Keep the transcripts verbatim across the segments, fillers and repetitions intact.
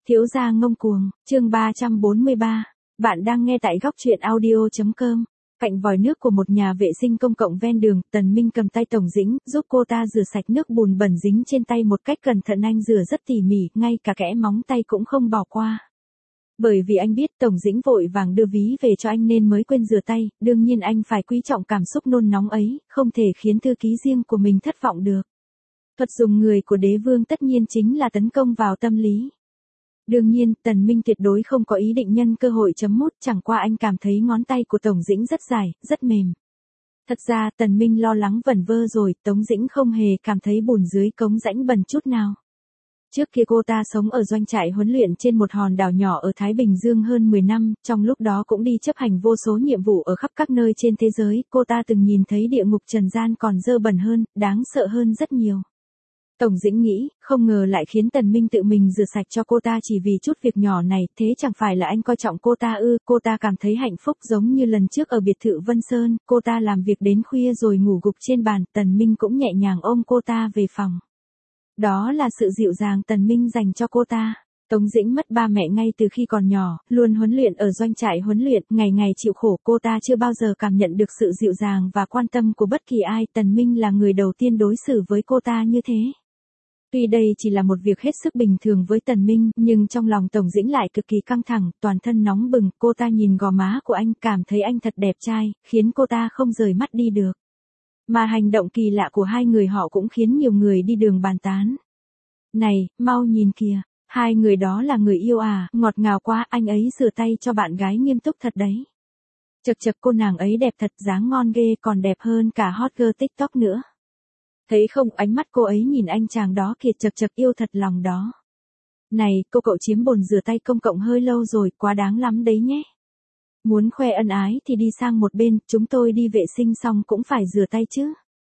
Thiếu gia ngông cuồng, chương ba trăm bốn mươi ba. Bạn đang nghe tại góc truyện audio chấm com. Cạnh vòi nước của một nhà vệ sinh công cộng ven đường, Tần Minh cầm tay Tổng Dĩnh, giúp cô ta rửa sạch nước bùn bẩn dính trên tay một cách cẩn thận. Anh rửa rất tỉ mỉ, ngay cả kẽ móng tay cũng không bỏ qua. Bởi vì anh biết Tổng Dĩnh vội vàng đưa ví về cho anh nên mới quên rửa tay, đương nhiên anh phải quý trọng cảm xúc nôn nóng ấy, không thể khiến thư ký riêng của mình thất vọng được. Thuật dùng người của đế vương tất nhiên chính là tấn công vào tâm lý. Đương nhiên, Tần Minh tuyệt đối không có ý định nhân cơ hội chấm mút, chẳng qua anh cảm thấy ngón tay của Tổng Dĩnh rất dài, rất mềm. Thật ra Tần Minh lo lắng vẩn vơ rồi, Tống Dĩnh không hề cảm thấy bùn dưới cống rãnh bẩn chút nào. Trước kia cô ta sống ở doanh trại huấn luyện trên một hòn đảo nhỏ ở Thái Bình Dương hơn mười năm, trong lúc đó cũng đi chấp hành vô số nhiệm vụ ở khắp các nơi trên thế giới, cô ta từng nhìn thấy địa ngục trần gian còn dơ bẩn hơn, đáng sợ hơn rất nhiều. Tổng Dĩnh nghĩ, không ngờ lại khiến Tần Minh tự mình rửa sạch cho cô ta chỉ vì chút việc nhỏ này, thế chẳng phải là anh coi trọng cô ta ư? Cô ta cảm thấy hạnh phúc giống như lần trước ở biệt thự Vân Sơn, cô ta làm việc đến khuya rồi ngủ gục trên bàn, Tần Minh cũng nhẹ nhàng ôm cô ta về phòng. Đó là sự dịu dàng Tần Minh dành cho cô ta. Tống Dĩnh mất ba mẹ ngay từ khi còn nhỏ, luôn huấn luyện ở doanh trại huấn luyện, ngày ngày chịu khổ, cô ta chưa bao giờ cảm nhận được sự dịu dàng và quan tâm của bất kỳ ai, Tần Minh là người đầu tiên đối xử với cô ta như thế. Tuy đây chỉ là một việc hết sức bình thường với Tần Minh, nhưng trong lòng Tổng Dĩnh lại cực kỳ căng thẳng, toàn thân nóng bừng, cô ta nhìn gò má của anh, cảm thấy anh thật đẹp trai, khiến cô ta không rời mắt đi được. Mà hành động kỳ lạ của hai người họ cũng khiến nhiều người đi đường bàn tán. Này, mau nhìn kìa, hai người đó là người yêu à, ngọt ngào quá, anh ấy rửa tay cho bạn gái nghiêm túc thật đấy. Chật chật, cô nàng ấy đẹp thật, dáng ngon ghê, còn đẹp hơn cả hot girl TikTok nữa. Thấy không, ánh mắt cô ấy nhìn anh chàng đó kìa, chật chật, yêu thật lòng đó. Này, cô cậu chiếm bồn rửa tay công cộng hơi lâu rồi, quá đáng lắm đấy nhé. Muốn khoe ân ái thì đi sang một bên, chúng tôi đi vệ sinh xong cũng phải rửa tay chứ.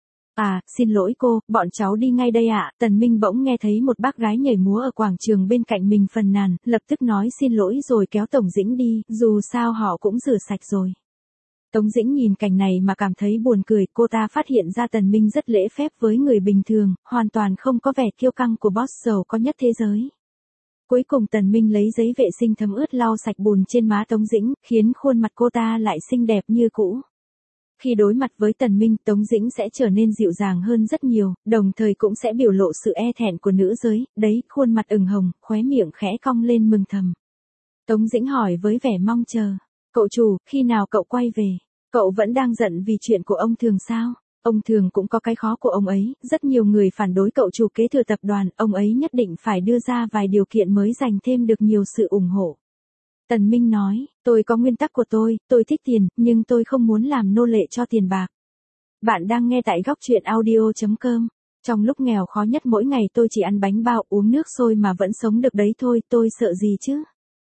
À, xin lỗi cô, bọn cháu đi ngay đây ạ. Tần Minh bỗng nghe thấy một bác gái nhảy múa ở quảng trường bên cạnh mình phàn nàn, lập tức nói xin lỗi rồi kéo Tổng Dĩnh đi, dù sao họ cũng rửa sạch rồi. Tống Dĩnh nhìn cảnh này mà cảm thấy buồn cười, cô ta phát hiện ra Tần Minh rất lễ phép với người bình thường, hoàn toàn không có vẻ kiêu căng của boss giàu có nhất thế giới. Cuối cùng Tần Minh lấy giấy vệ sinh thấm ướt lau sạch bùn trên má Tống Dĩnh, khiến khuôn mặt cô ta lại xinh đẹp như cũ. Khi đối mặt với Tần Minh, Tống Dĩnh sẽ trở nên dịu dàng hơn rất nhiều, đồng thời cũng sẽ biểu lộ sự e thẹn của nữ giới, đấy, khuôn mặt ửng hồng, khóe miệng khẽ cong lên mừng thầm. Tống Dĩnh hỏi với vẻ mong chờ, cậu chủ, khi nào cậu quay về? Cậu vẫn đang giận vì chuyện của ông Thường sao? Ông Thường cũng có cái khó của ông ấy, rất nhiều người phản đối cậu chủ kế thừa tập đoàn, ông ấy nhất định phải đưa ra vài điều kiện mới giành thêm được nhiều sự ủng hộ. Tần Minh nói, tôi có nguyên tắc của tôi, tôi thích tiền, nhưng tôi không muốn làm nô lệ cho tiền bạc. Bạn đang nghe tại góc truyện audio chấm com. Trong lúc nghèo khó nhất mỗi ngày tôi chỉ ăn bánh bao, uống nước sôi mà vẫn sống được đấy thôi, tôi sợ gì chứ?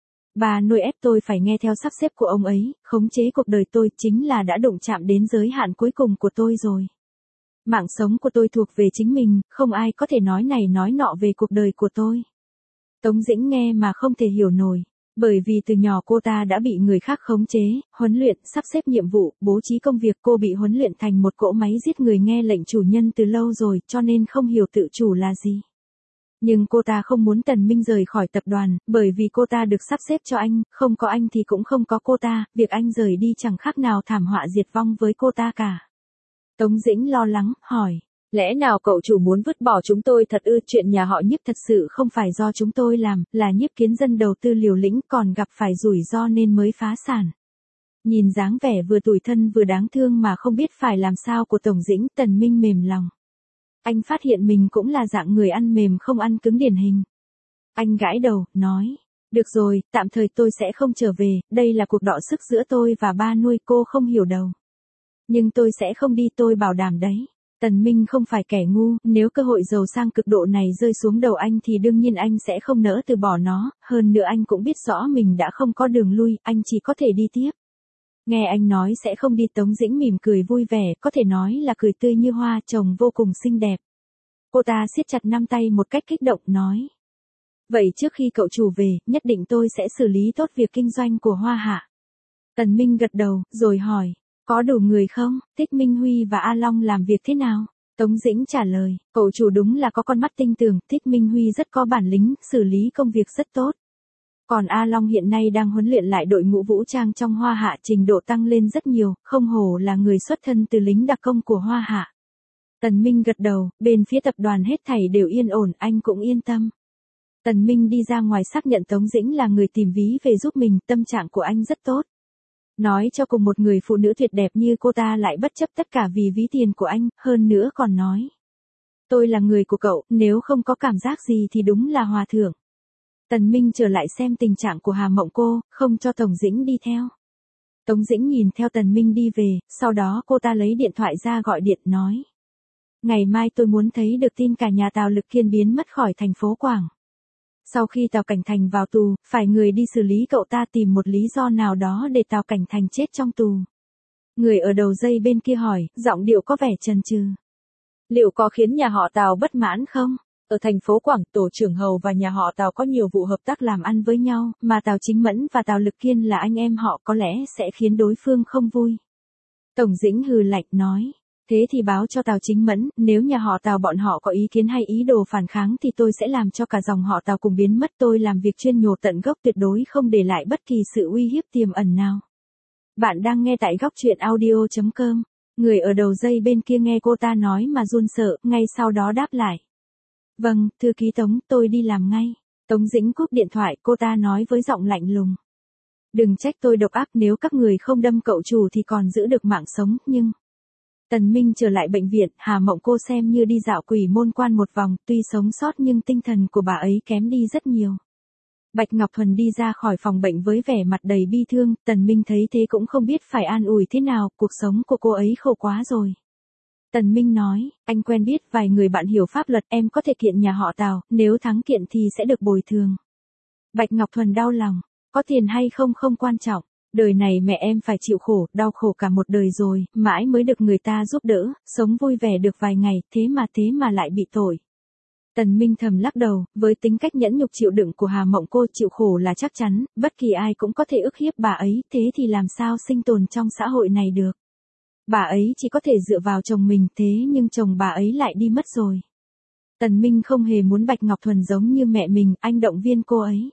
Bà nuôi ép tôi phải nghe theo sắp xếp của ông ấy, khống chế cuộc đời tôi, chính là đã đụng chạm đến giới hạn cuối cùng của tôi rồi. Mạng sống của tôi thuộc về chính mình, không ai có thể nói này nói nọ về cuộc đời của tôi. Tống Dĩnh nghe mà không thể hiểu nổi, bởi vì từ nhỏ cô ta đã bị người khác khống chế, huấn luyện, sắp xếp nhiệm vụ, bố trí công việc, cô bị huấn luyện thành một cỗ máy giết người nghe lệnh chủ nhân từ lâu rồi, cho nên không hiểu tự chủ là gì. Nhưng cô ta không muốn Tần Minh rời khỏi tập đoàn, bởi vì cô ta được sắp xếp cho anh, không có anh thì cũng không có cô ta, việc anh rời đi chẳng khác nào thảm họa diệt vong với cô ta cả. Tống Dĩnh lo lắng, hỏi, lẽ nào cậu chủ muốn vứt bỏ chúng tôi thật ư? Chuyện nhà họ Nhiếp thật sự không phải do chúng tôi làm, là Nhiếp Kiến Dân đầu tư liều lĩnh còn gặp phải rủi ro nên mới phá sản. Nhìn dáng vẻ vừa tủi thân vừa đáng thương mà không biết phải làm sao của Tổng Dĩnh, Tần Minh mềm lòng. Anh phát hiện mình cũng là dạng người ăn mềm không ăn cứng điển hình. Anh gãi đầu, nói, được rồi, tạm thời tôi sẽ không trở về, đây là cuộc đọ sức giữa tôi và ba nuôi, cô không hiểu đâu. Nhưng tôi sẽ không đi, tôi bảo đảm đấy. Tần Minh không phải kẻ ngu, nếu cơ hội giàu sang cực độ này rơi xuống đầu anh thì đương nhiên anh sẽ không nỡ từ bỏ nó, hơn nữa anh cũng biết rõ mình đã không có đường lui, anh chỉ có thể đi tiếp. Nghe anh nói sẽ không đi, Tống Dĩnh mỉm cười vui vẻ, có thể nói là cười tươi như hoa, trông vô cùng xinh đẹp. Cô ta siết chặt năm tay một cách kích động, nói. Vậy trước khi cậu chủ về, nhất định tôi sẽ xử lý tốt việc kinh doanh của Hoa Hạ. Tần Minh gật đầu, rồi hỏi, có đủ người không? Thích Minh Huy và A Long làm việc thế nào? Tống Dĩnh trả lời, cậu chủ đúng là có con mắt tinh tường, Thích Minh Huy rất có bản lĩnh, xử lý công việc rất tốt. Còn A Long hiện nay đang huấn luyện lại đội ngũ vũ trang trong Hoa Hạ, trình độ tăng lên rất nhiều, không hổ là người xuất thân từ lính đặc công của Hoa Hạ. Tần Minh gật đầu, bên phía tập đoàn hết thảy đều yên ổn, anh cũng yên tâm. Tần Minh đi ra ngoài xác nhận Tống Dĩnh là người tìm ví về giúp mình, tâm trạng của anh rất tốt. Nói cho cùng một người phụ nữ tuyệt đẹp như cô ta lại bất chấp tất cả vì ví tiền của anh, hơn nữa còn nói. Tôi là người của cậu, nếu không có cảm giác gì thì đúng là hòa thượng. Tần Minh trở lại xem tình trạng của Hà Mộng Cô, không cho Tống Dĩnh đi theo. Tống Dĩnh nhìn theo Tần Minh đi về, sau đó cô ta lấy điện thoại ra gọi điện nói. Ngày mai tôi muốn thấy được tin cả nhà Tào Lực Kiên biến mất khỏi thành phố Quảng. Sau khi Tào Cảnh Thành vào tù, phải người đi xử lý cậu ta, tìm một lý do nào đó để Tào Cảnh Thành chết trong tù. Người ở đầu dây bên kia hỏi, giọng điệu có vẻ chần chừ. Liệu có khiến nhà họ Tào bất mãn không? Ở thành phố Quảng, tổ trưởng Hầu và nhà họ Tào có nhiều vụ hợp tác làm ăn với nhau, mà Tào Chính Mẫn và Tào Lực Kiên là anh em họ, có lẽ sẽ khiến đối phương không vui. Tổng Dĩnh hừ lạnh nói. Thế thì báo cho Tào Chính Mẫn, nếu nhà họ Tào bọn họ có ý kiến hay ý đồ phản kháng thì tôi sẽ làm cho cả dòng họ Tào cùng biến mất. Tôi làm việc chuyên nhổ tận gốc, tuyệt đối không để lại bất kỳ sự uy hiếp tiềm ẩn nào. Bạn đang nghe tại góc truyện audio chấm com. Người ở đầu dây bên kia nghe cô ta nói mà run sợ, ngay sau đó đáp lại. Vâng, thư ký Tống, tôi đi làm ngay. Tống Dĩnh cúp điện thoại, cô ta nói với giọng lạnh lùng. Đừng trách tôi độc ác, nếu các người không đâm cậu chủ thì còn giữ được mạng sống, nhưng... Tần Minh trở lại bệnh viện, Hà Mộng Cô xem như đi dạo Quỷ Môn Quan một vòng, tuy sống sót nhưng tinh thần của bà ấy kém đi rất nhiều. Bạch Ngọc Thuần đi ra khỏi phòng bệnh với vẻ mặt đầy bi thương, Tần Minh thấy thế cũng không biết phải an ủi thế nào, cuộc sống của cô ấy khổ quá rồi. Tần Minh nói, anh quen biết vài người bạn hiểu pháp luật, em có thể kiện nhà họ Tào, nếu thắng kiện thì sẽ được bồi thường. Bạch Ngọc Thuần đau lòng, có tiền hay không không quan trọng. Đời này mẹ em phải chịu khổ, đau khổ cả một đời rồi, mãi mới được người ta giúp đỡ, sống vui vẻ được vài ngày, thế mà thế mà lại bị tội. Tần Minh thầm lắc đầu, với tính cách nhẫn nhục chịu đựng của Hà Mộng Cô, chịu khổ là chắc chắn, bất kỳ ai cũng có thể ức hiếp bà ấy, thế thì làm sao sinh tồn trong xã hội này được. Bà ấy chỉ có thể dựa vào chồng mình, thế nhưng chồng bà ấy lại đi mất rồi. Tần Minh không hề muốn Bạch Ngọc Thuần giống như mẹ mình, anh động viên cô ấy.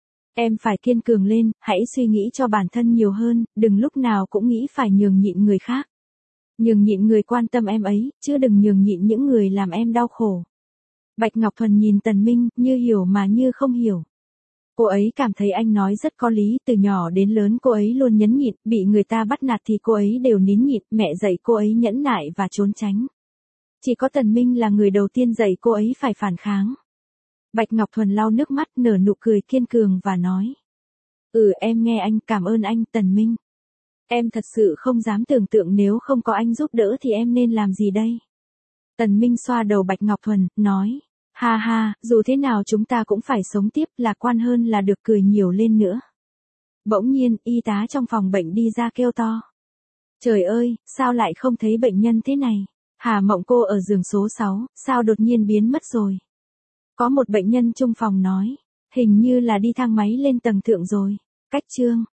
Em phải kiên cường lên, hãy suy nghĩ cho bản thân nhiều hơn, đừng lúc nào cũng nghĩ phải nhường nhịn người khác. Nhường nhịn người quan tâm em ấy, chứ đừng nhường nhịn những người làm em đau khổ. Bạch Ngọc Thuần nhìn Tần Minh, như hiểu mà như không hiểu. Cô ấy cảm thấy anh nói rất có lý, từ nhỏ đến lớn cô ấy luôn nhẫn nhịn, bị người ta bắt nạt thì cô ấy đều nín nhịn, mẹ dạy cô ấy nhẫn nại và trốn tránh. Chỉ có Tần Minh là người đầu tiên dạy cô ấy phải phản kháng. Bạch Ngọc Thuần lau nước mắt, nở nụ cười kiên cường và nói. Ừ, em nghe anh, cảm ơn anh, Tần Minh. Em thật sự không dám tưởng tượng nếu không có anh giúp đỡ thì em nên làm gì đây. Tần Minh xoa đầu Bạch Ngọc Thuần, nói. Ha ha, dù thế nào chúng ta cũng phải sống tiếp, lạc quan hơn là được, cười nhiều lên nữa. Bỗng nhiên, y tá trong phòng bệnh đi ra kêu to. Trời ơi, sao lại không thấy bệnh nhân thế này? Hà Mộng Cô ở giường số sáu, sao đột nhiên biến mất rồi? Có một bệnh nhân chung phòng nói, hình như là đi thang máy lên tầng thượng rồi. Cách chương